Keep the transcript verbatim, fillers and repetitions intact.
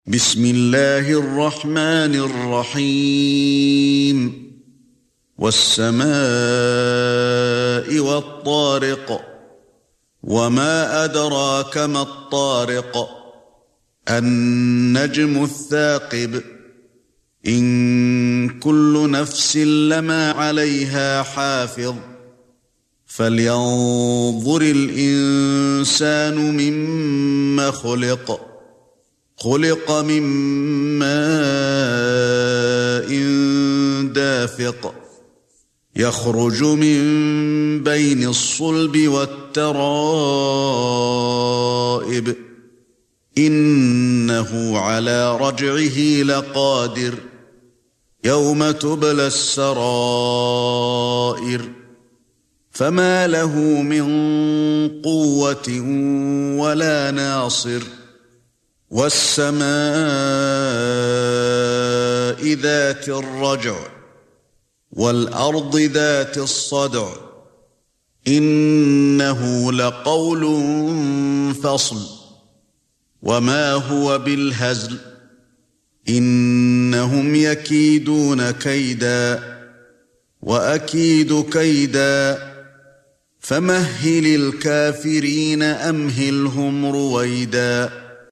بسم الله الرحمن الرحيم والسماء والطارق وما أدراك ما الطارق النجم الثاقب إن كل نفس لما عليها حافظ فلينظر الإنسان مما خلق خلق من ماء دافق يخرج من بين الصلب والترائب إنه على رجعه لقادر يوم تبلى السرائر فما له من قوة ولا ناصر والسماء ذات الرجع والأرض ذات الصدع إنه لقول فصل وما هو بالهزل إنهم يكيدون كيدا وأكيد كيدا فمهل الكافرين أمهلهم رويدا